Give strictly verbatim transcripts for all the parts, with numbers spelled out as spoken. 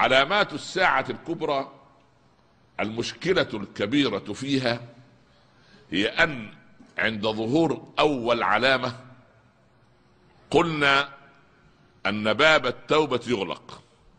علامات الساعة الكبرى المشكلة الكبيرة فيها هي أن عند ظهور أول علامة قلنا أن باب التوبة يغلق.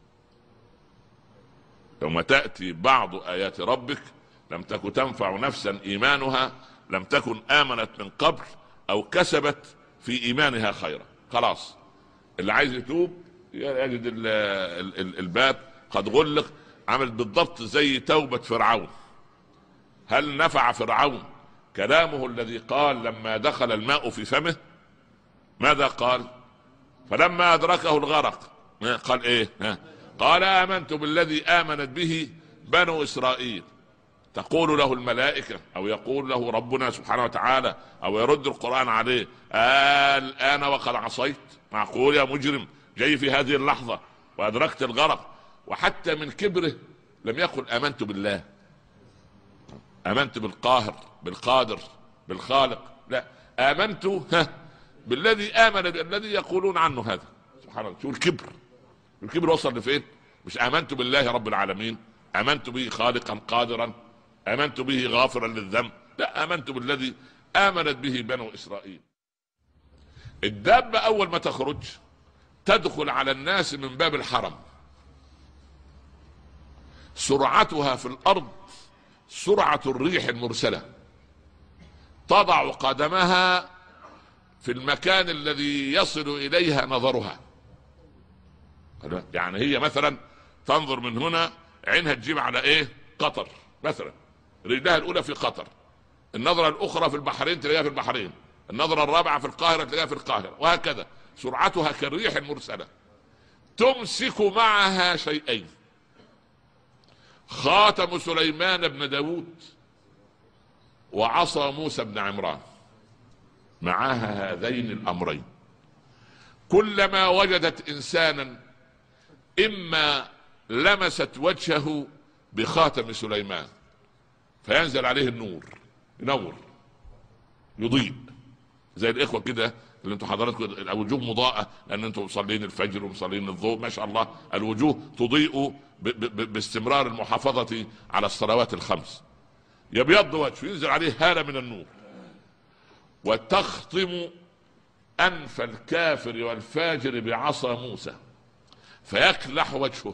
يوم تأتي بعض آيات ربك لم تكن تنفع نفسا إيمانها لم تكن آمنت من قبل أو كسبت في إيمانها خيرا. خلاص اللي عايز يتوب يجد الباب قد غلق. عمل بالضبط زي توبة فرعون. هل نفع فرعون كلامه الذي قال لما دخل الماء في فمه؟ ماذا قال؟ فلما أدركه الغرق قال ايه؟ قال آمنت بالذي آمنت به بنو إسرائيل. تقول له الملائكة او يقول له ربنا سبحانه وتعالى او يرد القرآن عليه الآن وقد عصيت؟ معقول يا مجرم جاي في هذه اللحظة وأدركت الغرق؟ وحتى من كبره لم يقل آمنت بالله، آمنت بالقاهر بالقادر بالخالق، لا، آمنت بالذي آمن الذي يقولون عنه هذا. سبحان الله، شو الكبر. الكبر وصل لفين؟ مش آمنت بالله رب العالمين، آمنت به خالقا قادرا، آمنت به غافرا للذنب، لا، آمنت بالذي آمنت به بنو إسرائيل. الدابة أول ما تخرج تدخل على الناس من باب الحرم، سرعتها في الأرض سرعة الريح المرسلة، تضع قدمها في المكان الذي يصل إليها نظرها. يعني هي مثلا تنظر من هنا عينها تجيب على ايه؟ قطر مثلا، رجلها الأولى في قطر، النظرة الأخرى في البحرين تلاقيها في البحرين، النظرة الرابعة في القاهرة تلاقيها في القاهرة، وهكذا. سرعتها كالريح المرسلة. تمسك معها شيئين: خاتم سليمان بن داود وعصا موسى بن عمران. معها هذين الأمرين. كلما وجدت إنسانا إما لمست وجهه بخاتم سليمان فينزل عليه النور، ينور يضيء، زي الإخوة كده اللي انتم حضراتكم الوجوه مضاءة لأن انتم مصلين الفجر ومصلين الضوء، ما شاء الله الوجوه تضيء باستمرار المحافظة على الصلوات الخمس. يبيض وجهه ينزل عليه هالة من النور، وتخطم أنف الكافر والفاجر بعصا موسى فيكلح وجهه،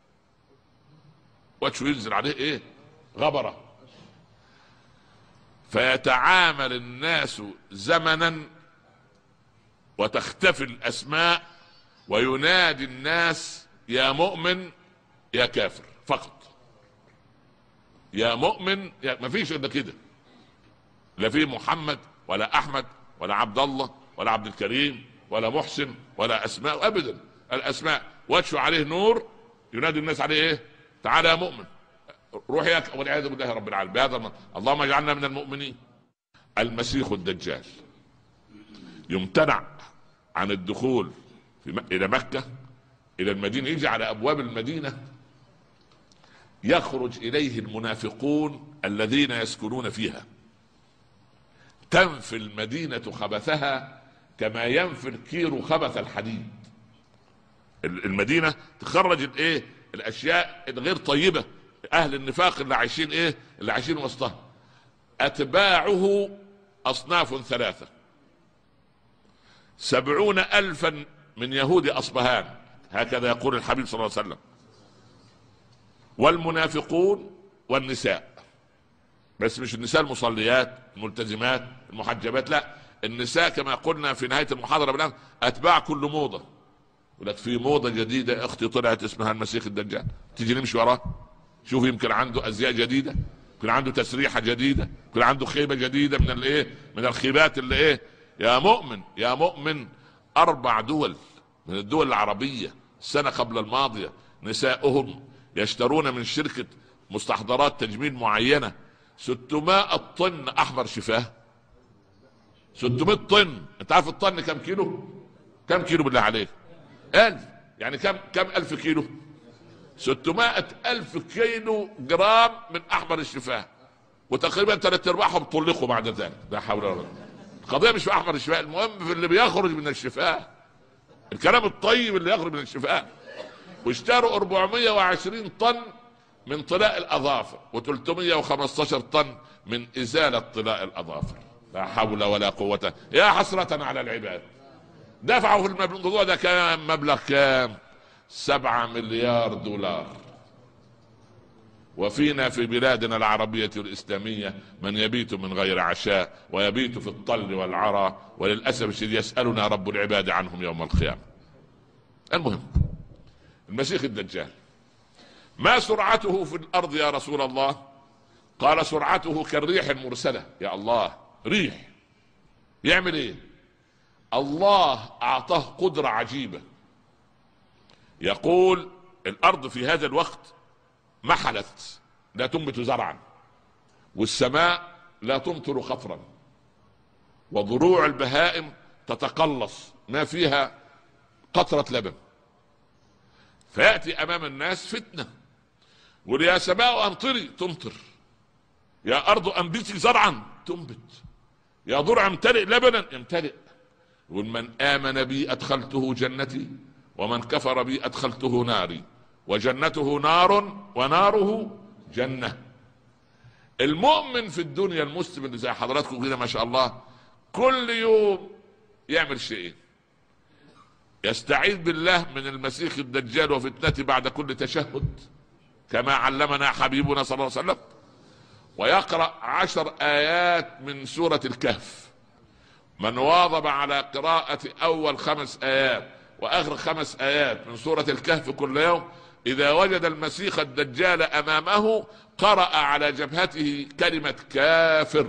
وجهه ينزل عليه ايه؟ غبرة. فيتعامل الناس زمنا وتختفي الأسماء وينادي الناس يا مؤمن يا كافر فقط، يا مؤمن يا... ما فيش الا كده، لا في محمد ولا أحمد ولا عبد الله ولا عبد الكريم ولا محسن ولا أسماء أبدا. الأسماء وجهه عليه نور ينادي الناس عليه ايه؟ تعالى يا مؤمن، روح يا ك... والعياذ بالله رب العالمين. بهذا الم... اللهم اجعلنا من المؤمنين. المسيح الدجال يمتنع عن الدخول في م... إلى مكة إلى المدينة، يجي على أبواب المدينة يخرج إليه المنافقون الذين يسكنون فيها، تنفي المدينة خبثها كما ينفي الكير خبث الحديد. المدينة تخرج الايه؟ الاشياء الغير طيبة، اهل النفاق اللي عايشين ايه؟ اللي عايشين وسطها. اتباعه اصناف ثلاثة: سبعون الفا من يهود اصبهان، هكذا يقول الحبيب صلى الله عليه وسلم، والمنافقون والنساء. بس مش النساء المصليات الملتزمات المحجبات، لا، النساء كما قلنا في نهاية المحاضرة بالآن اتباع كل موضة. ولك في موضة جديدة اختي طلعت اسمها المسيح الدجال، تيجي نمشي وراه، شوف يمكن عنده ازياء جديدة، يمكن عنده تسريحة جديدة، يمكن عنده خيبة جديدة من الايه؟ من الخيبات اللي ايه؟ يا مؤمن يا مؤمن. اربع دول من الدول العربية السنة قبل الماضية نساؤهم يشترون من شركة مستحضرات تجميل معينة ستمائة طن احمر شفاه. ستمائة طن. انت عارف الطن كم كيلو؟ كم كيلو بالله عليك؟ ألف. يعني كم كم ألف كيلو؟ ستمائة ألف كيلو جرام من أحمر الشفاه، وتقريبا ثلاث أرباعهم طلقوا بعد ذلك. لا حول ولا قوة. القضية مش في أحمر الشفاه، المهم في اللي بيخرج من الشفاه، الكلام الطيب اللي يخرج من الشفاه. واشتروا أربعمائة وعشرين طن من طلاء الاظافر وثلاثمائة وخمسة عشر طن من ازالة طلاء الاظافر. لا حول ولا قوة، يا حسرة على العباد. دفعوا في الموضوع ده كام مبلغ؟ كام؟ سبعة مليار دولار. وفينا في بلادنا العربية الإسلامية من يبيت من غير عشاء ويبيت في الطل والعرى، وللأسف الشديد يسألنا رب العباد عنهم يوم القيامة. المهم، المسيح الدجال ما سرعته في الأرض يا رسول الله؟ قال سرعته كالريح المرسلة. يا الله، ريح يعمل ايه؟ الله أعطاه قدرة عجيبة. يقول الأرض في هذا الوقت محلت، لا تنبت زرعا، والسماء لا تمطر قطرا، وضروع البهائم تتقلص ما فيها قطرة لبن. فيأتي أمام الناس فتنة، يقول يا سماء أمطري تمطر، يا أرض أنبتي زرعا تنبت، يا ضرع امتلئ لبنا يمتلئ. يقول من آمن بي أدخلته جنتي ومن كفر بي أدخلته ناري، وجنته نار وناره جنة. المؤمن في الدنيا، المسلم اللي زي حضراتكم كده ما شاء الله، كل يوم يعمل شيئين: يستعيذ بالله من المسيح الدجال وفتنته بعد كل تشهد كما علمنا حبيبنا صلى الله عليه وسلم، ويقرأ عشر آيات من سورة الكهف. من واظب على قراءة أول خمس آيات وآخر خمس آيات من سورة الكهف كل يوم، إذا وجد المسيح الدجال أمامه قرأ على جبهته كلمة كافر.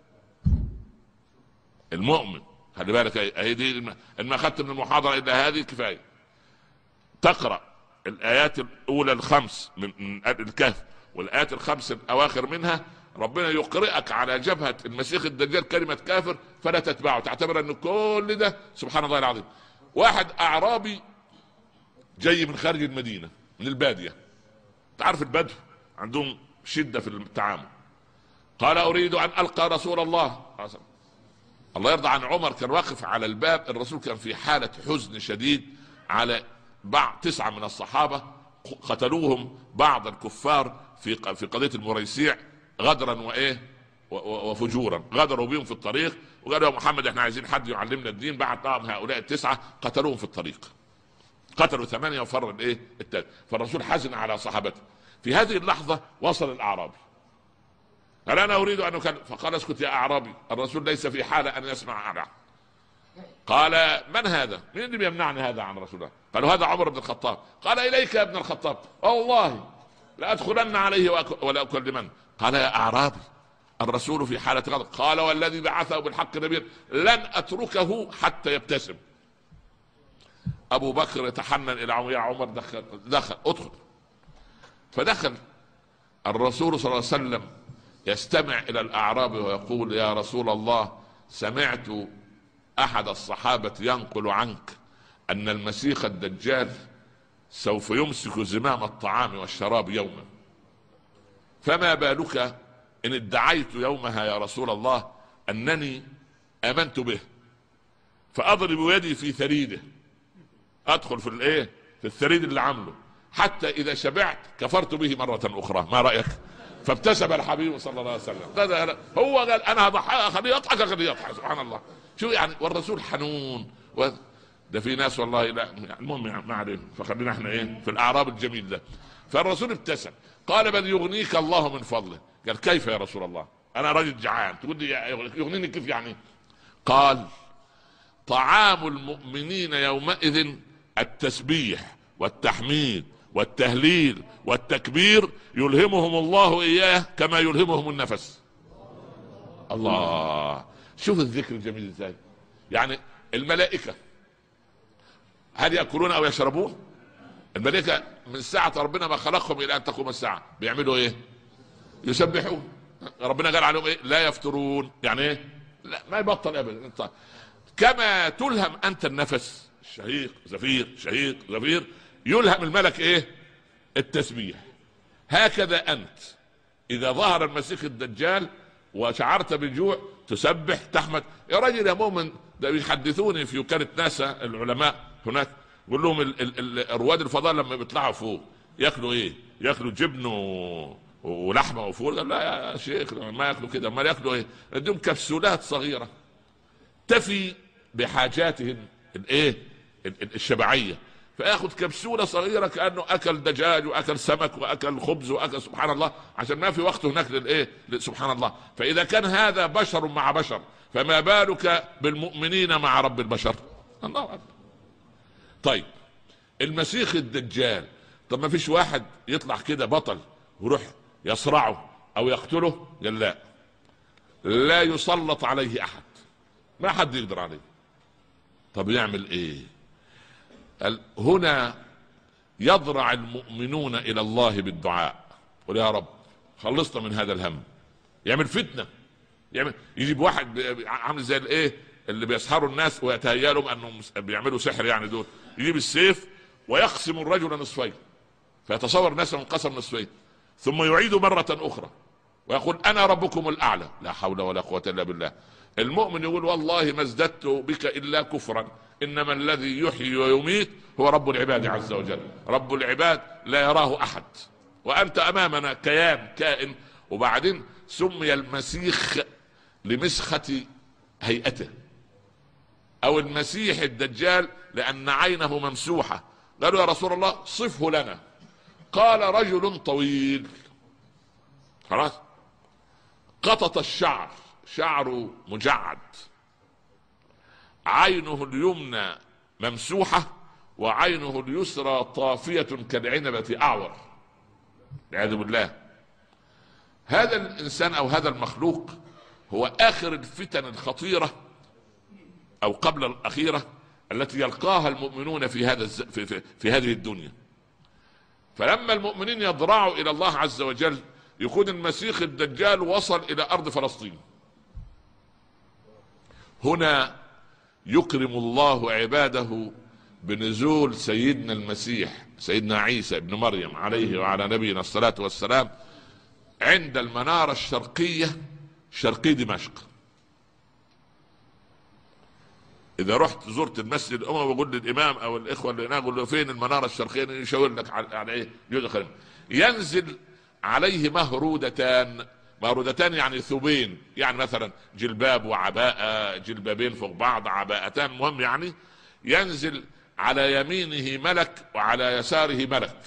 المؤمن خلي بالك، هي دي إن ما أخذت من المحاضرة إلا هذه كفاية. تقرأ الآيات الأولى الخمس من الكهف والآيات الخمس الأواخر منها، ربنا يقرئك على جبهة المسيح الدجال كلمة كافر، فلا تتبعه، تعتبر أن كل ده سبحان الله العظيم. واحد أعرابي جاي من خارج المدينة من البادية، تعرف البدو عندهم شدة في التعامل. قال أريد أن ألقى رسول الله. الله يرضى عن عمر، كان واقف على الباب، الرسول كان في حالة حزن شديد على بعض تسعة من الصحابة قتلوهم بعض الكفار في في قضية المريسيع غدرا وايه وفجورا. غدروا بهم في الطريق وقالوا يا محمد احنا عايزين حد يعلمنا الدين. بعد طعم هؤلاء التسعة قتلوهم في الطريق، قتلوا ثمانية وفر الايه التالي. فالرسول حزن على صحابته. في هذه اللحظة وصل الأعرابي، قال انا اريد ان اكلم. فقال اسكت يا اعرابي، الرسول ليس في حالة ان يسمع أعلى. قال من هذا؟ من اللي بيمنعني هذا عن رسول الله؟ قالوا هذا عمر بن الخطاب. قال اليك يا ابن الخطاب، والله لا ادخلن عليه ولا اكلمن. قال يا اعرابي الرسول في حالة غضب. قال والذي بعثه بالحق نبيا لن اتركه حتى يبتسم. ابو بكر يتحنن الى عمر، يا عمر دخل دخل ادخل. فدخل الرسول صلى الله عليه وسلم يستمع الى الاعرابي ويقول يا رسول الله سمعت احد الصحابة ينقل عنك ان المسيح الدجال سوف يمسك زمام الطعام والشراب يوما، فما بالك ان ادعيت يومها يا رسول الله انني امنت به، فاضرب يدي في ثريده، ادخل في الايه في الثريد اللي عامله، حتى اذا شبعت كفرت به مرة اخرى. ما رأيك؟ فابتسم الحبيب صلى الله عليه وسلم. هو قال انا هضحك، خليه يضحك خليه يضحك. سبحان الله، شو يعني، والرسول حنون و... ده في ناس والله لا. المهم ما عليهم، فخلينا احنا ايه في الاعراب الجميل ده. فالرسول ابتسم قال بل يغنيك الله من فضله. قال كيف يا رسول الله؟ انا راجل جعان، تقول لي يغنيني كيف يعني؟ قال طعام المؤمنين يومئذ التسبيح والتحميد والتهليل والتكبير يلهمهم الله اياه كما يلهمهم النفس. الله، شوف الذكر الجميل ازاي. يعني الملائكة هل يأكلون او يشربون؟ الملائكة من ساعة ربنا ما خلقهم الى ان تقوم الساعة بيعملوا ايه؟ يسبحون. ربنا قال عليهم ايه؟ لا يفترون. يعني ايه؟ لا ما يبطل ابدا. كما تلهم انت النفس، شهيق زفير شهيق زفير، يلهم الملك ايه؟ التسبيح. هكذا انت اذا ظهر المسيح الدجال وشعرت بالجوع تسبح تحمد. يا رجل يا مؤمن، ده بيحدثوني في وكالة ناسا العلماء هناك، يقول لهم ال ال ال رواد الفضاء لما بيطلعوا فوق ياكلوا ايه؟ ياكلوا جبن و... ولحمه وفول؟ قال لا يا شيخ ما ياكلوا كده، ما ياكلوا ايه؟ اديهم كبسولات صغيره تفي بحاجاتهم الايه الشبعيه، فياخذ كبسوله صغيره كانه اكل دجاج واكل سمك واكل خبز واكل سبحان الله، عشان ما في وقت هناك للايه سبحان الله. فاذا كان هذا بشر مع بشر فما بالك بالمؤمنين مع رب البشر؟ الله اكبر. طيب المسيح الدجال، طب ما فيش واحد يطلع كده بطل ويروح يصرعه او يقتله؟ قال لا، لا يسلط عليه احد، ما حد يقدر عليه. طب يعمل ايه؟ قال هنا يضرع المؤمنون الى الله بالدعاء، قل يا رب خلصنا من هذا الهم. يعمل فتنه، يعمل يجيب واحد عامل زي الايه اللي بيسحروا الناس ويتهيأ لهم انهم بيعملوا سحر، يعني دول يجيب السيف ويقسم الرجل نصفين، فيتصور الناس انقسم نصفين، ثم يعيد مرة اخرى ويقول انا ربكم الاعلى، لا حول ولا قوة الا بالله. المؤمن يقول والله ما ازددت بك الا كفرا، انما الذي يحيي ويميت هو رب العباد عز وجل، رب العباد لا يراه احد، وانت امامنا كيان كائن. وبعدين سمي المسيخ لمسخة هيئته، او المسيح الدجال لان عينه ممسوحة. قالوا يا رسول الله صفه لنا، قال رجل طويل خلاص قطط الشعر، شعره مجعد، عينه اليمنى ممسوحة وعينه اليسرى طافية كالعنبة أعور، والعياذ بالله. هذا الإنسان أو هذا المخلوق هو آخر الفتن الخطيرة أو قبل الأخيرة التي يلقاها المؤمنون في هذا الز... في, في, في هذه الدنيا. فلما المؤمنين يضرعوا إلى الله عز وجل يكون المسيح الدجال وصل إلى أرض فلسطين. هنا يكرم الله عباده بنزول سيدنا المسيح سيدنا عيسى ابن مريم عليه وعلى نبينا الصلاة والسلام عند المنارة الشرقية شرقي دمشق. إذا رحت زرت المسجد الأموي وقول للإمام أو الإخوة اللي هناك قول له فين المنارة الشرقية، يشاور لك على إيه؟ يدخل ينزل عليه مهرودتان، مهرودتان يعني ثوبين، يعني مثلا جلباب وعباءة، جلبابين فوق بعض، عباءتان، مهم يعني ينزل على يمينه ملك وعلى يساره ملك.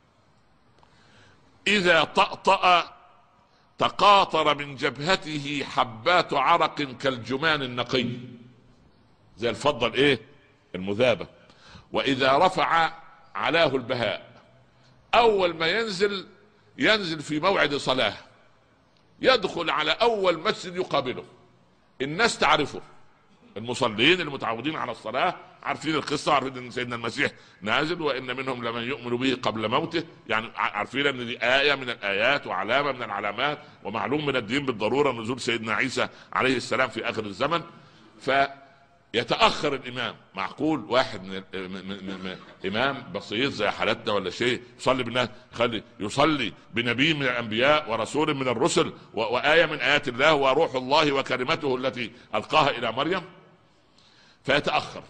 إذا طأطأ تقاطر من جبهته حبات عرق كالجمان النقي زي الفضة الايه المذابة، واذا رفع علاه البهاء. اول ما ينزل ينزل في موعد صلاة، يدخل على اول مسجد يقابله، الناس تعرفه، المصلين المتعودين على الصلاة عارفين القصة، عارفين ان سيدنا المسيح نازل وان منهم لمن يؤمن به قبل موته، يعني عارفين ان دي آية من الآيات وعلامة من العلامات ومعلوم من الدين بالضرورة نزول سيدنا عيسى عليه السلام في اخر الزمن. فيتأخر الامام، معقول واحد من, من, من, من امام بسيط زي حالتنا ولا شيء يصلي بالناس، خلي يصلي بنبي من الانبياء ورسول من الرسل وآية من آيات الله وروح الله وكلمته التي ألقاها الى مريم. فيتأخر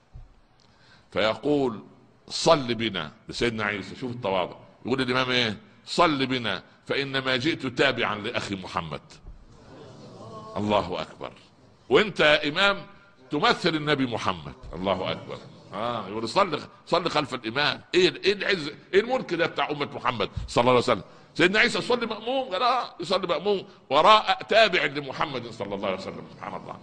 فيقول صل بنا لسيدنا عيسى. شوف التواضع، يقول الامام ايه؟ صل بنا فانما جئت تابعا لاخي محمد. الله اكبر. وانت يا امام تمثل النبي محمد. الله اكبر. اه يقول صل صل خلف الامام. ايه ايه العز ايه الملك ده بتاع امه محمد صلى الله عليه وسلم؟ سيدنا عيسى يصلي مأموم، قال اه يصلي مأموم وراء تابع لمحمد صلى الله عليه وسلم. سبحان الله.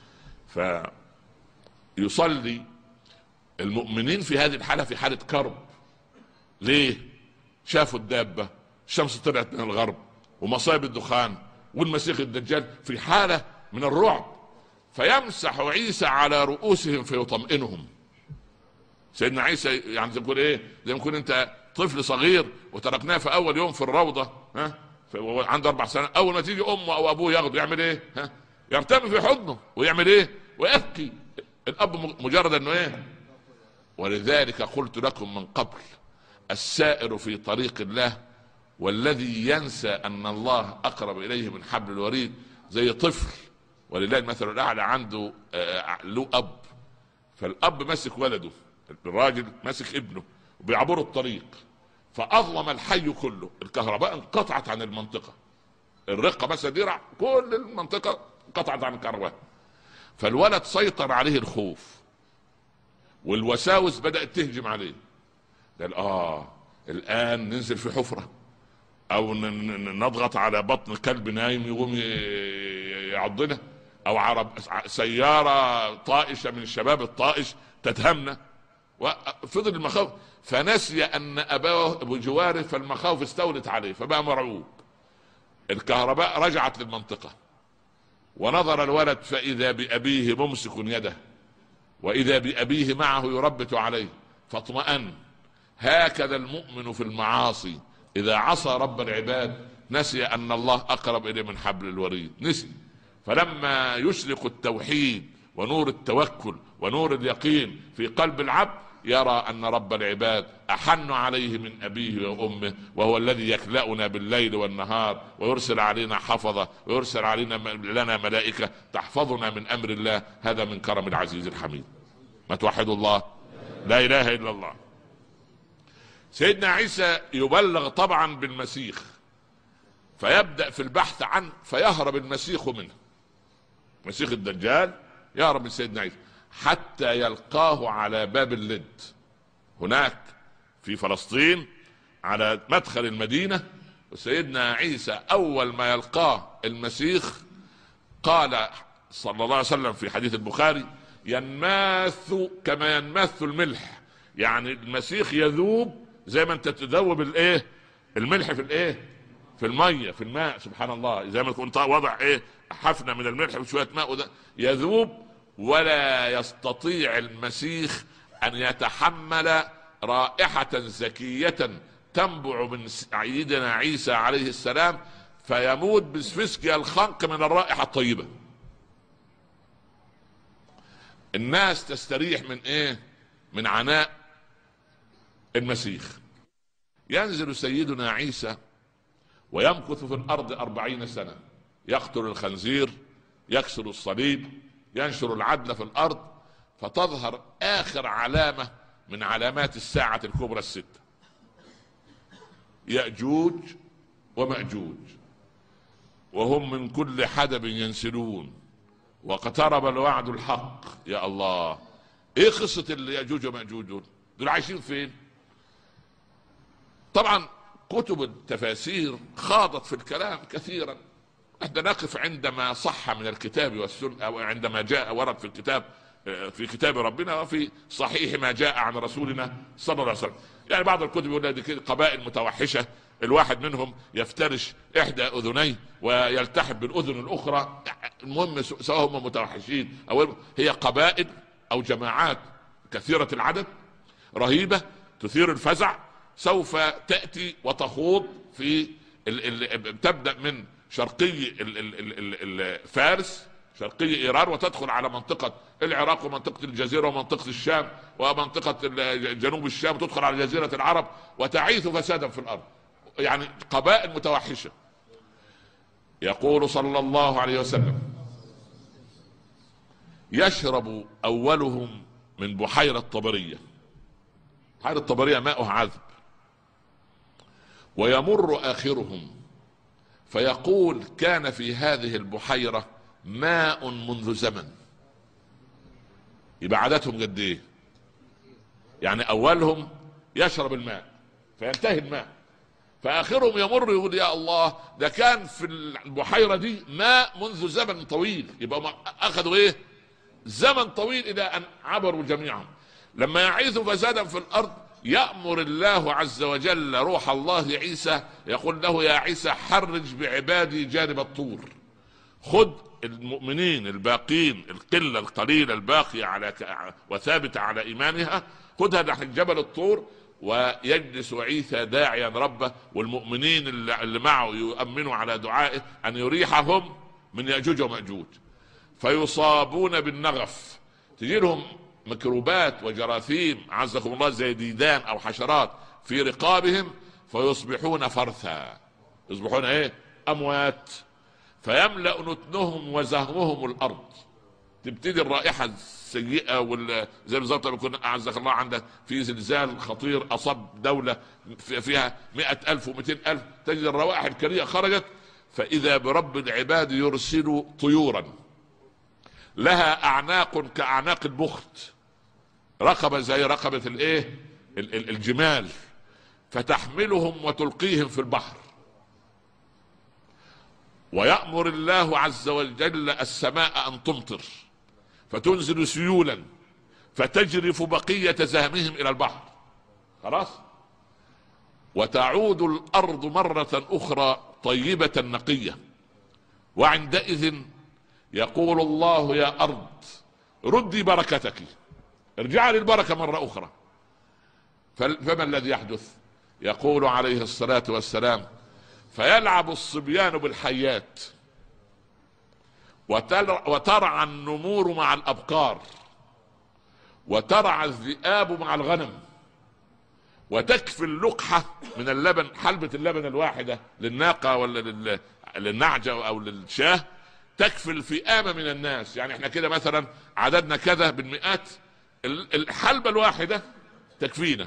فيصلي المؤمنين في هذه الحالة في حالة كرب. ليه؟ شافوا الدابة، الشمس طلعت من الغرب ومصائب الدخان والمسيح الدجال، في حالة من الرعب. فيمسح عيسى على رؤوسهم فيطمئنهم. سيدنا عيسى يعني زي ما يقول ايه، زي ما يكون انت طفل صغير وتركناه في اول يوم في الروضة، ها عنده اربع سنوات، اول ما تيجي امه او ابوه ياخده يعمل ايه؟ ها يرتمي في حضنه ويعمل ايه؟ ويبكي. الاب مجرد انه ايه. ولذلك قلت لكم من قبل السائر في طريق الله والذي ينسى ان الله اقرب اليه من حبل الوريد زي طفل، ولله المثل الاعلى عنده له اب، فالاب مسك ولده الراجل ماسك ابنه وبيعبروا الطريق، فاظلم الحي كله، الكهرباء انقطعت عن المنطقه، الرقه مثلا درع كل المنطقه انقطعت عن الكهرباء. فالولد سيطر عليه الخوف والوساوس بدات تهجم عليه. قال اه الان ننزل في حفره او نضغط على بطن كلب نايم يقوم يعضنا، او عرب سياره طائشه من الشباب الطائش تتهمنا. وفضل المخاوف، فنسي ان اباه بجواره، فالمخاوف استولت عليه فبقى مرعوب. الكهرباء رجعت للمنطقه، ونظر الولد فاذا بابيه ممسك يده، واذا بابيه معه يربت عليه، فاطمأن. هكذا المؤمن في المعاصي اذا عصى رب العباد نسي ان الله اقرب اليه من حبل الوريد، نسي. فلما يشرق التوحيد ونور التوكل ونور اليقين في قلب العبد يرى ان رب العباد احن عليه من ابيه وامه، وهو الذي يكلأنا بالليل والنهار ويرسل علينا حفظه ويرسل علينا لنا ملائكه تحفظنا من امر الله. هذا من كرم العزيز الحميد. ما توحدوا الله، لا اله الا الله. سيدنا عيسى يبلغ طبعا بالمسيخ، فيبدأ في البحث عنه، فيهرب المسيخ منه، مسيخ الدجال يهرب من سيدنا عيسى حتى يلقاه على باب اللد هناك في فلسطين على مدخل المدينة. وسيدنا عيسى أول ما يلقاه المسيخ قال صلى الله عليه وسلم في حديث البخاري: ينماث كما ينماث الملح، يعني المسيخ يذوب زي ما انت تذوب الايه الملح في الايه في الميه في الماء، سبحان الله، زي ما كنت وضع ايه حفنه من الملح وشويه ماء وده يذوب، ولا يستطيع المسيخ ان يتحمل رائحه زكيه تنبع من سيدنا عيسى عليه السلام، فيموت بسفسكيا الخنق من الرائحه الطيبه. الناس تستريح من ايه؟ من عناء المسيخ. ينزل سيدنا عيسى ويمكث في الارض أربعين سنة، يقتل الخنزير، يكسر الصليب، ينشر العدل في الارض، فتظهر اخر علامة من علامات الساعة الكبرى الستة: يأجوج ومأجوج، وهم من كل حدب ينسلون، واقترب الوعد الحق. يا الله، ايه قصة اللي يأجوج ومأجوج دول؟ دول عايشين فين؟ طبعا كتب التفاسير خاضت في الكلام كثيرا، احنا نقف عندما صح من الكتاب والسنة، او عندما جاء ورد في الكتاب في كتاب ربنا وفي صحيح ما جاء عن رسولنا صلى الله عليه وسلم. يعني بعض الكتب يقول لك قبائل متوحشة، الواحد منهم يفترش احدى اذنيه ويلتحم بالاذن الاخرى، المهم سواء هم متوحشين او هي قبائل او جماعات كثيرة العدد رهيبة تثير الفزع، سوف تأتي وتخوض في ال ال تبدأ من شرقي ال ال ال فارس، شرقي ايران، وتدخل على منطقة العراق ومنطقة الجزيرة ومنطقة الشام ومنطقة جنوب الشام، وتدخل على جزيرة العرب وتعيث فسادا في الارض، يعني قبائل متوحشة. يقول صلى الله عليه وسلم: يشرب اولهم من بحيرة طبرية، بحيرة طبرية ماءها عذب، ويمر آخرهم فيقول: كان في هذه البحيرة ماء منذ زمن. يبقى عادتهم قد ايه؟ يعني اولهم يشرب الماء فينتهي الماء، فآخرهم يمر يقول: يا الله، ده كان في البحيرة دي ماء منذ زمن طويل. يبقى اخذوا ايه؟ زمن طويل الى ان عبروا جميعا. لما يعيثوا فسادا في الارض يأمر الله عز وجل روح الله عيسى، يقول له: يا عيسى حرج بعبادي جانب الطور، خذ المؤمنين الباقين، القلة القليلة الباقية على وثابتة على إيمانها، خذها نحن جبل الطور. ويجلس عيسى داعيا ربه، والمؤمنين اللي معه يؤمنوا على دعائه أن يريحهم من يأجوج ومأجوج، فيصابون بالنغف، تجي لهم ميكروبات وجراثيم عزكم الله زي ديدان او حشرات في رقابهم، فيصبحون فرثا، يصبحون ايه؟ اموات، فيملأ نتنهم وزهمهم الارض. تبتدي الرائحه السيئه وال زي بالظبط لما يكون اعزك الله عندك في زلزال خطير اصاب دوله فيها مئة ألف ومئتين ألف، تجد الروائح الكريهه خرجت، فاذا برب العباد يرسل طيورا لها اعناق كاعناق البخت، رقبه زي رقبه الايه الجمال، فتحملهم وتلقيهم في البحر. ويأمر الله عز وجل السماء ان تمطر فتنزل سيولا فتجرف بقية زهمهم الى البحر، خلاص، وتعود الارض مرة اخرى طيبة نقية. وعندئذ يقول الله يا ارض ردي بركتك، ارجع للبركة مرة اخرى. فما الذي يحدث؟ يقول عليه الصلاة والسلام فيلعب الصبيان بالحيات وترعى النمور مع الأبقار وترعى الذئاب مع الغنم، وتكفي اللقحة من اللبن، حلبة اللبن الواحدة للناقة ولا للنعجة أو للشاه، تكفي الفئامة من الناس. يعني احنا كده مثلا عددنا كذا بالمئات، الحلبة الواحدة تكفينا.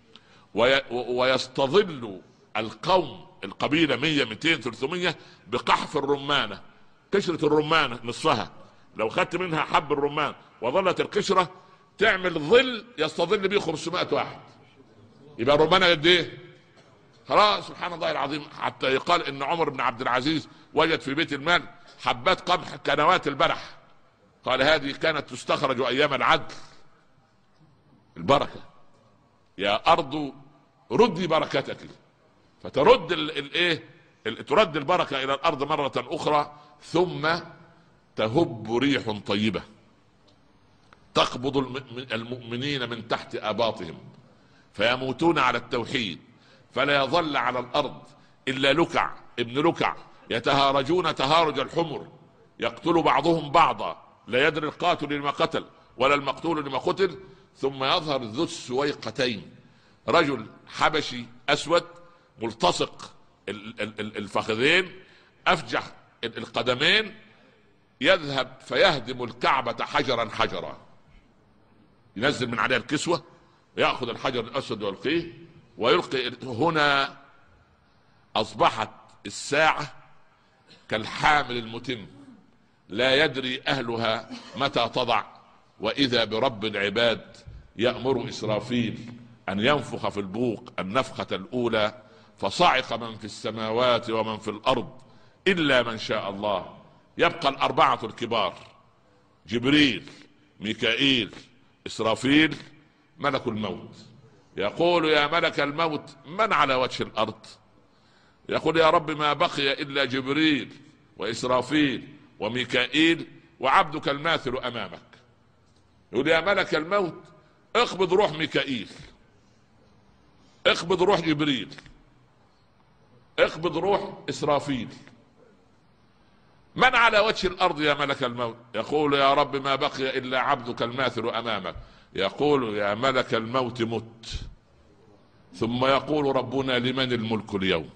ويستظل القوم القبيلة مية مئتين ثلاثمية بقحف الرمانة، قشرة الرمانة نصفها لو خدت منها حب الرمان وظلت القشرة تعمل ظل يستظل به خمسمائة واحد، يبقى الرمانة قد ايه؟ خلاص سبحان الله العظيم. حتى يقال ان عمر بن عبد العزيز وجد في بيت المال حبات قمح كنوات البلح، قال هذه كانت تستخرج ايام العدل. البركة يا ارض ردي بركتك، فترد الايه ترد البركة الى الارض مرة اخرى، ثم تهب ريح طيبة تقبض المؤمنين من تحت اباطهم فيموتون على التوحيد، فلا يظل على الارض الا لكع ابن لكع يتهارجون تهارج الحمر، يقتل بعضهم بعضا، لا يدري القاتل لما قتل ولا المقتول لما قتل. ثم يظهر ذو السويقتين، رجل حبشي اسود ملتصق الفخذين افجح القدمين، يذهب فيهدم الكعبة حجرا حجرا، ينزل من عليها الكسوة يأخذ الحجر الأسود ويلقيه ويلقي. هنا أصبحت الساعة كالحامل المتم لا يدري أهلها متى تضع، وإذا برب العباد يأمر إسرافيل أن ينفخ في البوق النفخة الأولى، فصعق من في السماوات ومن في الأرض إلا من شاء الله. يبقى الأربعة الكبار جبريل ميكائيل إسرافيل ملك الموت. يقول يا ملك الموت من على وجه الأرض؟ يقول يا رب ما بقي إلا جبريل وإسرافيل وميكائيل وعبدك الماثل أمامك. يقول يا ملك الموت اقبض روح ميكائيل، اقبض روح جبريل، اقبض روح إسرافيل. من على وجه الأرض يا ملك الموت؟ يقول يا رب ما بقي إلا عبدك الماثل أمامك. يقول يا ملك الموت مت. ثم يقول ربنا لمن الملك اليوم؟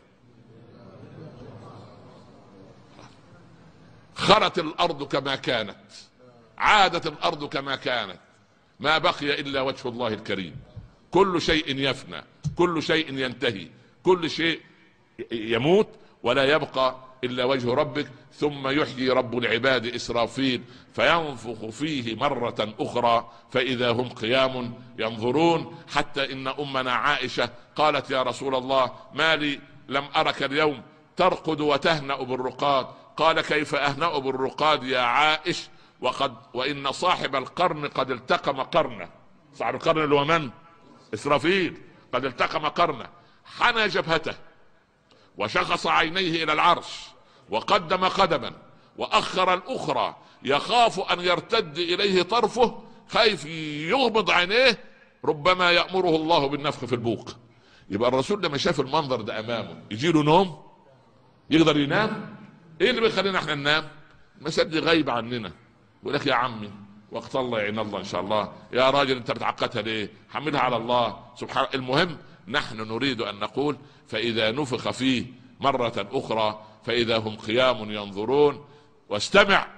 خرت الأرض كما كانت، عادت الأرض كما كانت، ما بقي إلا وجه الله الكريم. كل شيء يفنى، كل شيء ينتهي، كل شيء يموت، ولا يبقى إلا وجه ربك. ثم يحيي رب العباد إسرافيل فينفخ فيه مرة أخرى فإذا هم قيام ينظرون. حتى إن أمنا عائشة قالت يا رسول الله ما لي لم أرك اليوم ترقد وتهنأ بالرقاد؟ قال كيف أهنأ بالرقاد يا عائش وقد وإن صاحب القرن قد التقم قرنه. صاحب القرن اللي هو من؟ إسرافيل. قد التقم قرنه، حنى جبهته وشخص عينيه إلى العرش وقدم قدما وأخر الأخرى، يخاف أن يرتد إليه طرفه، خايف يغمض عينيه، ربما يأمره الله بالنفخ في البوق. يبقى الرسول لما شاف المنظر ده أمامه يجيله نوم؟ يقدر ينام؟ إيه اللي بيخلينا احنا ننام؟ مسد غيب عننا. يقول لك يا عمي وقت الله يعين الله إن شاء الله، يا راجل أنت بتعقدها ليه؟ حملها على الله سبحانه. المهم نحن نريد أن نقول فإذا نفخ فيه مرة أخرى فإذا هم قيام ينظرون. واستمع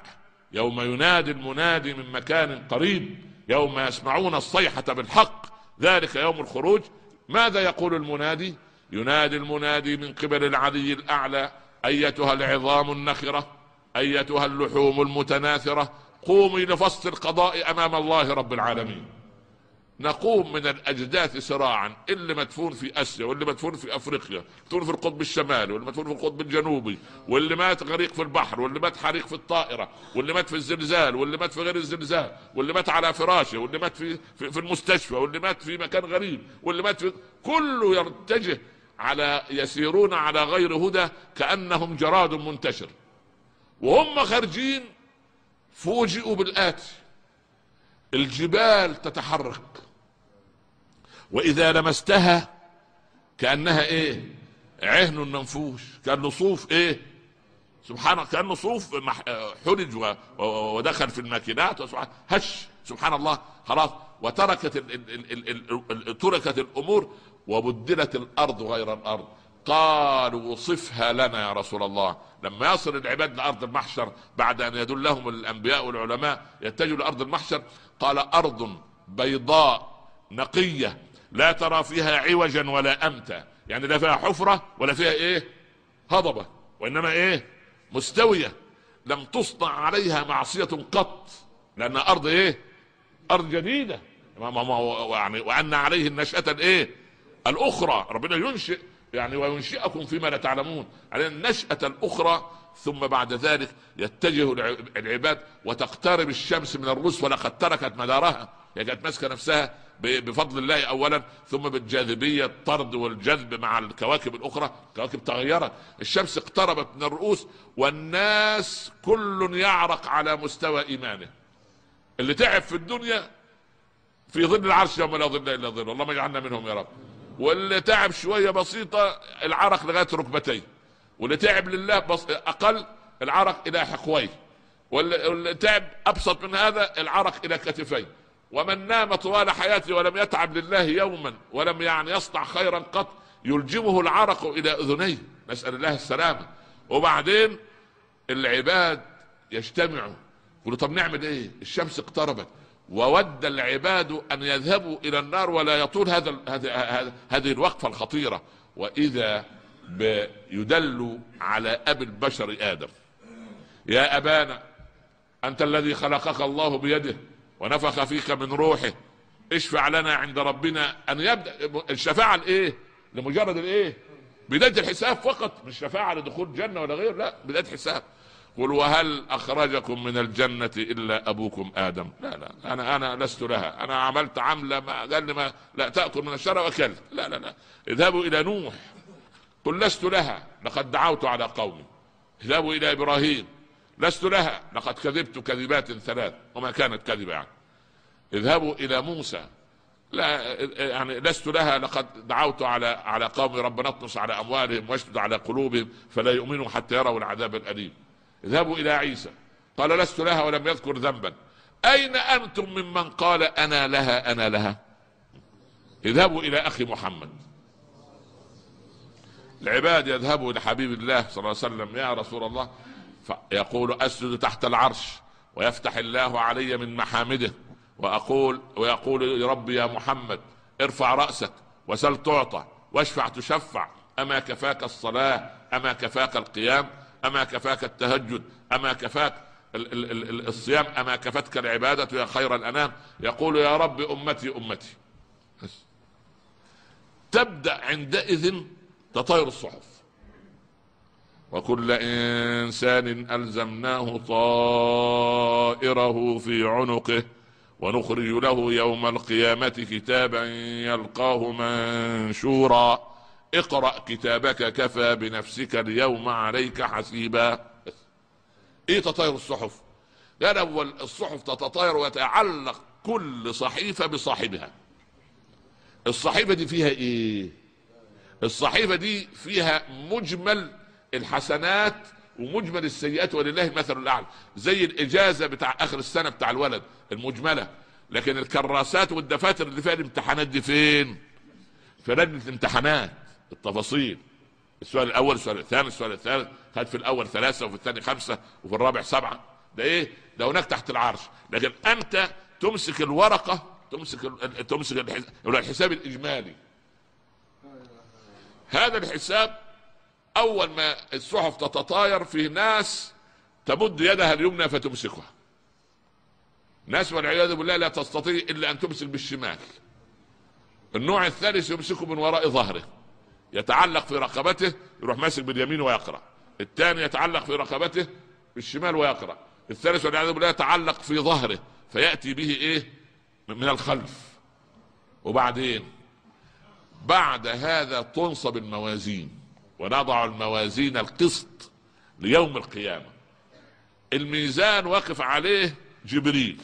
يوم ينادي المنادي من مكان قريب، يوم يسمعون الصيحة بالحق، ذلك يوم الخروج. ماذا يقول المنادي؟ ينادي المنادي من قبل العلي الأعلى: أيتها العظام النخرة، أيتها اللحوم المتناثرة، قومي لفصل القضاء أمام الله رب العالمين. نقوم من الأجداث سراعا، اللي مدفون في آسيا، واللي مدفون في أفريقيا، مدفون في القطب الشمالي، واللي مدفون في القطب الجنوبي، واللي مات غريق في البحر، واللي مات حريق في الطائرة، واللي مات في الزلزال، واللي مات في غير الزلزال، واللي مات على فراشه، واللي مات في, في, في المستشفى، واللي مات في مكان غريب، واللي مات في... كله يرتجه على يسيرون على غير هدى كأنهم جراد منتشر. وهم خارجين فوجئوا بالآتي: الجبال تتحرك، وإذا لمستها كأنها إيه؟ عهن منفوش، كأنه صوف إيه؟ سبحان، كأنه صوف حرج ودخل في الماكينات، هش سبحان الله. خلاص، وتركت ال ال ال ال ال تركت الأمور وبدلت الأرض غير الأرض. قالوا: وصفها لنا يا رسول الله. لما يصل العباد لأرض المحشر بعد أن يدلهم الأنبياء والعلماء يتجهوا لأرض المحشر، قال: أرض بيضاء نقية لا ترى فيها عوجا ولا أمتا، يعني لا فيها حفرة ولا فيها إيه؟ هضبة، وإنما إيه؟ مستوية، لم تصنع عليها معصية قط، لأن أرض إيه؟ أرض جديدة. يعني وأن عليه النشأة الإيه؟ الأخرى. ربنا ينشئ يعني وينشئكم فيما لا تعلمون، على النشأة الأخرى. ثم بعد ذلك يتجه العباد وتقترب الشمس من الرؤوس، ولقد تركت مدارها، هي كانت ماسكة نفسها بفضل الله أولا، ثم بالجاذبية الطرد والجذب مع الكواكب الأخرى، كواكب تغيرت. الشمس اقتربت من الرؤوس، والناس كل يعرق على مستوى إيمانه. اللي تعب في الدنيا في ظل العرش يوم لا ظل إلا ظل، الله ما يجعلنا منهم يا رب. واللي تعب شوية بسيطة العرق لغاية ركبتيه، واللي تعب لله بس أقل العرق إلى حقويه، واللي تعب أبسط من هذا العرق إلى كتفيه. ومن نام طوال حياته ولم يتعب لله يوما ولم يعني يصنع خيرا قط يلجمه العرق إلى أذنيه، نسأل الله السلامة. وبعدين العباد يجتمعوا يقولوا: طب نعمل إيه؟ الشمس اقتربت، وود العباد أن يذهبوا إلى النار ولا يطول هذا هذه الوقفة الخطيرة. وإذا يدل على أبي البشر آدم: يا أبانا، أنت الذي خلقك الله بيده ونفخ فيك من روحه، اشفع لنا عند ربنا أن يبدأ الشفاعة الإيه؟ لمجرد الإيه؟ بداية الحساب فقط، مش شفاعة لدخول جنة ولا غير، لا، بداية حساب. قل: وهل أخرجكم من الجنة إلا أبوكم آدم؟ لا لا، أنا أنا لست لها، أنا عملت عملة ما قال لي ما لا تأكل من الشجرة وأكلت، لا لا لا. اذهبوا إلى نوح، قل: لست لها، لقد دعوت على قومي. اذهبوا إلى إبراهيم: لست لها، لقد كذبت كذبات ثلاث، وما كانت كذبة يعني. اذهبوا إلى موسى: لا يعني لست لها، لقد دعوت على على قومي ربنا اطمس على أموالهم واشدد على قلوبهم فلا يؤمنوا حتى يروا العذاب الأليم. اذهبوا إلى عيسى: قال: لست لها ولم يذكر ذنبا. أين أنتم ممن قال أنا لها أنا لها؟ اذهبوا إلى أخي محمد. العباد يذهبوا إلى حبيب الله صلى الله عليه وسلم: يا رسول الله، فيقول: أسجد تحت العرش ويفتح الله علي من محامده، وأقول ويقول: يا ربي يا محمد، ارفع رأسك وسل تعطى واشفع تشفع، أما كفاك الصلاة، أما كفاك القيام، أما كفاك التهجد، أما كفاك ال ال ال الصيام، أما كفتك العبادة يا خير الأنام. يقول: يا رب أمتي أمتي. تبدأ عندئذ تطير الصحف: وكل إنسان ألزمناه طائره في عنقه ونخرج له يوم القيامة كتابا يلقاه منشورا اقرأ كتابك كفى بنفسك اليوم عليك حسيبا. ايه تطير الصحف؟ يعني اول الصحف تتطير ويتعلق كل صحيفة بصاحبها. الصحيفة دي فيها ايه؟ الصحيفة دي فيها مجمل الحسنات ومجمل السيئات، ولله المثل الاعلى. زي الاجازة بتاع اخر السنة بتاع الولد المجملة، لكن الكراسات والدفاتر اللي فيها الامتحانات دي فين؟ في لجنة الامتحانات التفاصيل. السؤال الاول، السؤال الثاني، السؤال الثالث، خد في الاول ثلاثة وفي الثاني خمسة وفي الرابع سبعة. ده ايه ده هناك تحت العرش. لكن انت تمسك الورقة، تمسك ال... تمسك الحساب, الحساب الاجمالي. هذا الحساب اول ما الصحف تتطاير فيه ناس تمد يدها اليمنى فتمسكها، ناس والعياذ بالله لا تستطيع الا ان تمسك بالشمال. النوع الثالث يمسكه من وراء ظهره، يتعلق في رقبته، يروح ماسك باليمين ويقرأ. الثاني يتعلق في رقبته بالشمال ويقرأ. الثالث والعياذ بالله يتعلق في ظهره فيأتي به ايه من الخلف. وبعدين بعد هذا تنصب الموازين ونضع الموازين القسط ليوم القيامة. الميزان واقف عليه جبريل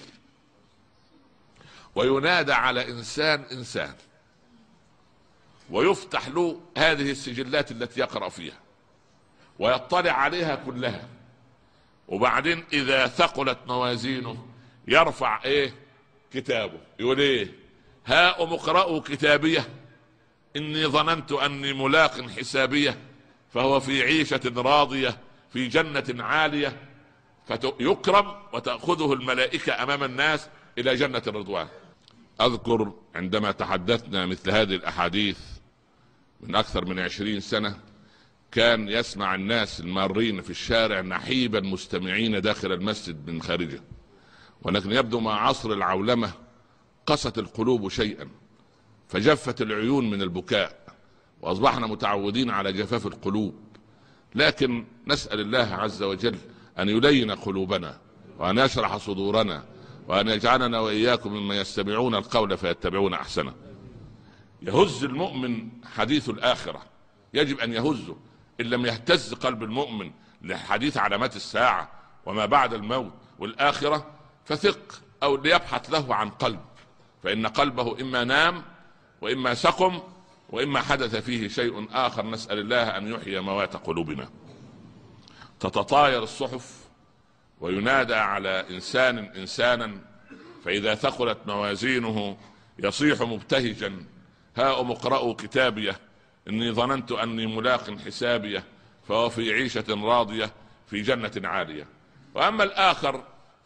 وينادى على انسان انسان ويفتح له هذه السجلات التي يقرأ فيها ويطلع عليها كلها. وبعدين اذا ثقلت موازينه يرفع ايه كتابه، يقول ايه هاؤم اقرأوا كتابيه اني ظننت اني ملاق حسابيه فهو في عيشة راضية في جنة عالية، فيكرم وتأخذه الملائكة امام الناس الى جنة الرضوان. اذكر عندما تحدثنا مثل هذه الاحاديث من اكثر من عشرين سنة كان يسمع الناس المارين في الشارع نحيبا مستمعين داخل المسجد من خارجه، ولكن يبدو مع عصر العولمة قست القلوب شيئا فجفت العيون من البكاء واصبحنا متعودين على جفاف القلوب. لكن نسأل الله عز وجل ان يلين قلوبنا وان يشرح صدورنا وان يجعلنا واياكم ممن يستمعون القول فيتبعون احسنه. يهز المؤمن حديث الاخرة، يجب ان يهزه. ان لم يهتز قلب المؤمن لحديث علامات الساعة وما بعد الموت والاخرة فثق او ليبحث له عن قلب، فان قلبه اما نام واما سقم واما حدث فيه شيء اخر. نسأل الله ان يحيي موات قلوبنا. تتطاير الصحف وينادى على انسان انسانا، فاذا ثقلت موازينه يصيح مبتهجا هاؤم اقرأوا كتابيه اني ظننت اني ملاق حسابيه فهو في عيشة راضية في جنة عالية. واما الاخر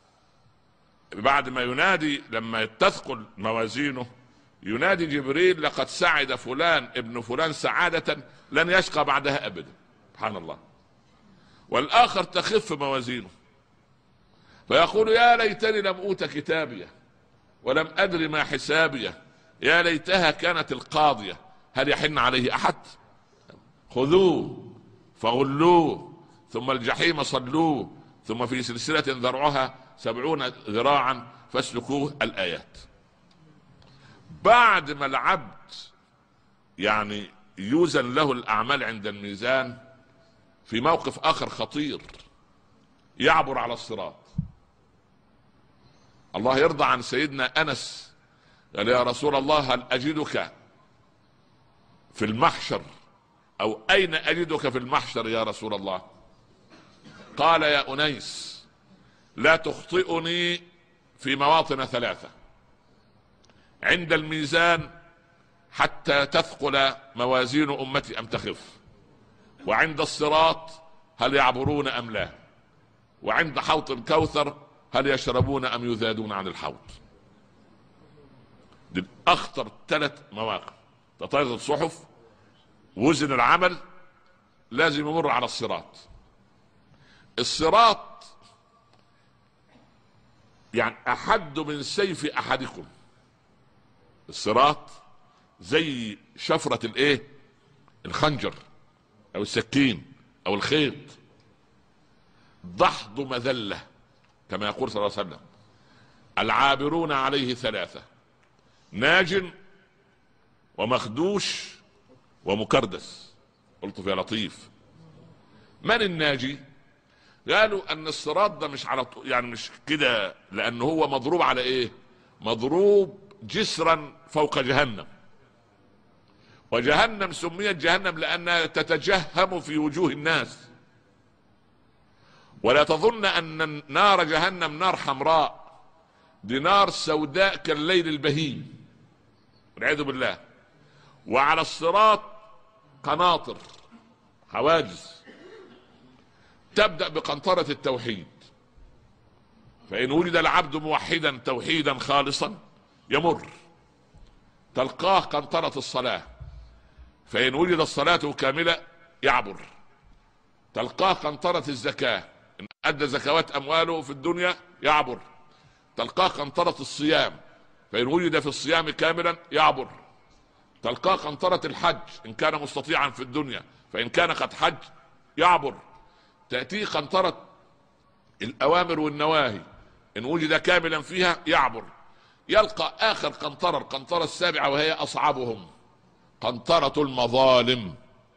بعد ما ينادي لما تثقل موازينه ينادي جبريل لقد سعد فلان ابن فلان سعادة لن يشقى بعدها ابدا. سبحان الله. والاخر تخف موازينه فيقول يا ليتني لم اوت كتابيه ولم ادر ما حسابيه يا ليتها كانت القاضية هل يحن عليه احد؟ خذوه فغلوه ثم الجحيم صلوه ثم في سلسلة ذرعها سبعون ذراعا فاسلكوه. الآيات. بعد ما العبد يعني يوزن له الأعمال عند الميزان في موقف آخر خطير، يعبر على الصراط. الله يرضى عن سيدنا أنس قال يا رسول الله هل أجدك في المحشر أو أين أجدك في المحشر يا رسول الله؟ قال يا أنيس لا تخطئني في مواطن ثلاثة: عند الميزان حتى تثقل موازين أمتي أم تخف، وعند الصراط هل يعبرون أم لا، وعند حوض الكوثر هل يشربون أم يذادون عن الحوض. دي أخطر ثلاث مواقف. تطاير الصحف، وزن العمل، لازم يمر على الصراط. الصراط يعني أحد من سيف أحدكم. الصراط زي شفرة الايه الخنجر او السكين او الخيط، ضحض مذلة كما يقول صلى الله عليه وسلم. العابرون عليه ثلاثة: ناج ومخدوش ومكردس. قلت يا لطيف، من الناجي؟ قالوا ان الصراط ده مش على يعني مش كده، لانه هو مضروب على ايه؟ مضروب جسرا فوق جهنم، وجهنم سميت جهنم لانها تتجهم في وجوه الناس. ولا تظن ان نار جهنم نار حمراء، دي نار سوداء كالليل البهيم والعياذ بالله. وعلى الصراط قناطر، حواجز، تبدأ بقنطرة التوحيد فإن وجد العبد موحدا توحيدا خالصا يمر، تلقاه قنطرة الصلاة. فإن وجد الصلاة كاملة يعبر، تلقاه قنطرة الزكاة، إن أدى زكوات أمواله في الدنيا يعبر، تلقاه قنطرة الصيام، فإن وجد في الصيام كاملا يعبر، تلقاه قنطرة الحج إن كان مستطيعا في الدنيا، فإن كان قد حج يعبر، تأتيه قنطرة الأوامر والنواهي، إن وجد كاملا فيها يعبر، يلقى آخر قنطرة، القنطرة السابعة وهي أصعبهم، قنطرة المظالم.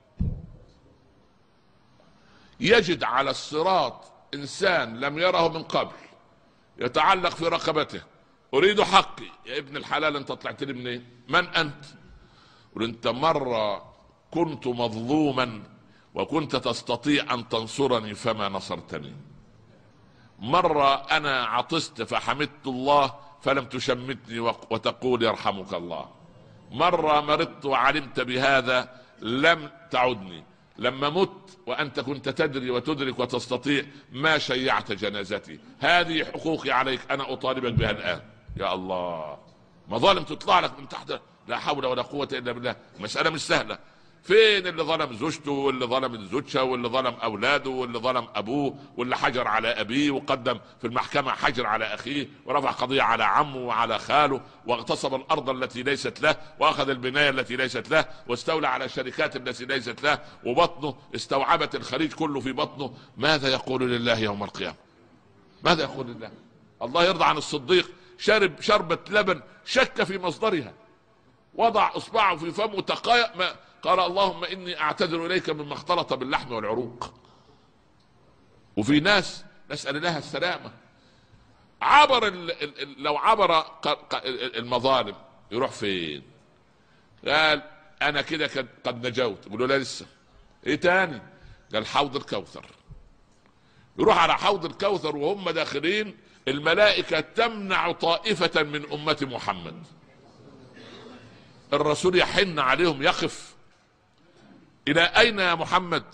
يجد على الصراط إنسان لم يره من قبل يتعلق في رقبته، أريد حقي. يا ابن الحلال أنت طلعت لي منين؟ من أنت؟ قل أنت مرة كنت مظلوما وكنت تستطيع أن تنصرني فما نصرتني، مرة أنا عطست فحمدت الله فلم تشمتني وتقول يرحمك الله، مرة مرضت وعلمت بهذا لم تعدني، لما مت وأنت كنت تدري وتدرك وتستطيع ما شيعت جنازتي، هذه حقوقي عليك أنا أطالبك بها الآن. يا الله، مظالم تطلع لك من تحت، لا حول ولا قوة إلا بالله. المسألة مش سهلة. فين اللي ظلم زوجته واللي ظلم زوجها واللي ظلم أولاده واللي ظلم أبوه واللي حجر على أبيه وقدم في المحكمة حجر على أخيه ورفع قضية على عمه وعلى خاله واغتصب الأرض التي ليست له وأخذ البناية التي ليست له واستولى على الشركات التي ليست له وبطنه استوعبت الخليج كله في بطنه. ماذا يقول لله يوم القيامة؟ ماذا يقول لله؟ الله يرضى عن الصديق، شرب شربة لبن شك في مصدرها، وضع إصبعه في فمه تقايا ما قال اللهم إني أعتذر إليك مما اختلط باللحم والعروق. وفي ناس نسأل الله السلامة عبر ال ال لو عبر المظالم يروح فين؟ قال أنا كده قد نجوت. يقول له لا لسه. إيه تاني؟ قال حوض الكوثر. يروح على حوض الكوثر وهم داخلين الملائكة تمنع طائفة من أمة محمد، الرسول يحن عليهم يقف إلى أين يا محمد؟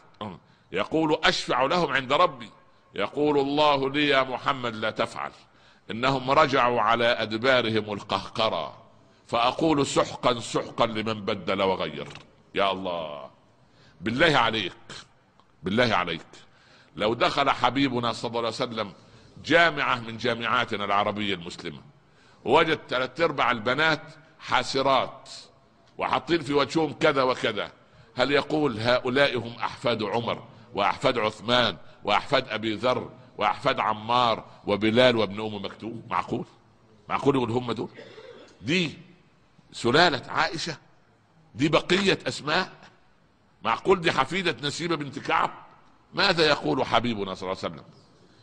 يقول أشفع لهم عند ربي. يقول الله لي يا محمد لا تفعل، إنهم رجعوا على أدبارهم القهقرى، فأقول سحقا سحقا لمن بدل وغير. يا الله، بالله عليك بالله عليك لو دخل حبيبنا صلى الله عليه وسلم جامعة من جامعاتنا العربية المسلمة ووجد ثلاث ارباع البنات حاسرات وحاطين في وجههم كذا وكذا، هل يقول هؤلاء هم أحفاد عمر وأحفاد عثمان وأحفاد أبي ذر وأحفاد عمار وبلال وابن أم مكتوم؟ معقول؟ معقول يقول هم دول؟ دي سلالة عائشة؟ دي بقية أسماء؟ معقول دي حفيدة نسيبة بنت كعب؟ ماذا يقول حبيبنا صلى الله عليه وسلم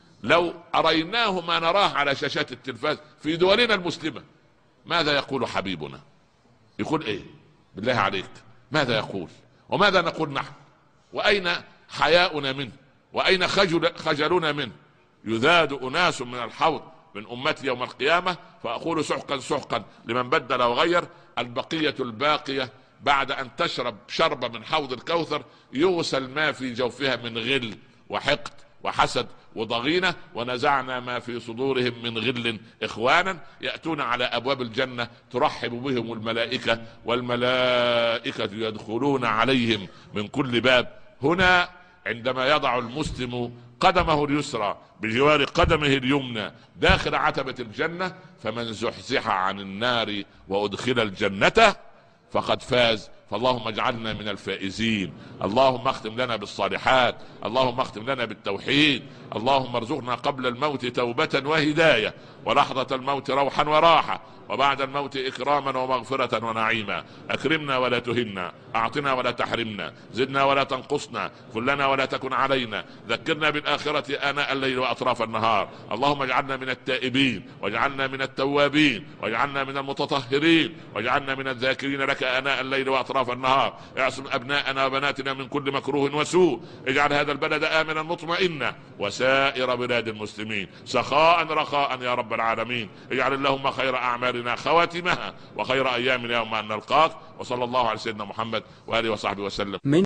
لو أريناه ما نراه على شاشات التلفاز في دولنا المسلمة؟ ماذا يقول حبيبنا؟ يقول ايه بالله عليك؟ ماذا يقول؟ وماذا نقول نحن؟ وأين حياؤنا منه؟ وأين خجل خجلنا منه؟ يذاد أناس من الحوض من أمتي يوم القيامة فأقول سحقا سحقا لمن بدل وغير. البقية الباقية بعد أن تشرب شربة من حوض الكوثر يغسل ما في جوفها من غل وحقد وحسد وضغينة، ونزعنا ما في صدورهم من غل إخوانا يأتون على أبواب الجنة ترحب بهم الملائكة، والملائكة يدخلون عليهم من كل باب. هنا عندما يضع المسلم قدمه اليسرى بجوار قدمه اليمنى داخل عتبة الجنة، فمن زحزح عن النار وأدخل الجنة فقد فاز. فاللهم اجعلنا من الفائزين. اللهم اختم لنا بالصالحات، اللهم اختم لنا بالتوحيد، اللهم ارزقنا قبل الموت توبة وهداية، ولحظة الموت روحا وراحة، وبعد الموت إكراما ومغفرة ونعيما. أكرمنا ولا تهنا، أعطنا ولا تحرمنا، زدنا ولا تنقصنا، كلنا ولا تكن علينا، ذكرنا بالآخرة آناء الليل وأطراف النهار. اللهم اجعلنا من التائبين، واجعلنا من التوابين، واجعلنا من المتطهرين، واجعلنا من الذاكرين لك آناء الليل وأطراف النهار. اعصم أبناءنا وبناتنا من كل مكروه وسوء. اجعل هذا البلد آمنا مطمئنا وسائر بلاد المسلمين سخاء رخاء يا رب العالمين. اجعل اللهم خير أعمالنا خواتمها وخير أيامنا يوم أن نلقاك. وصلى الله على سيدنا محمد وآله وصحبه وسلم.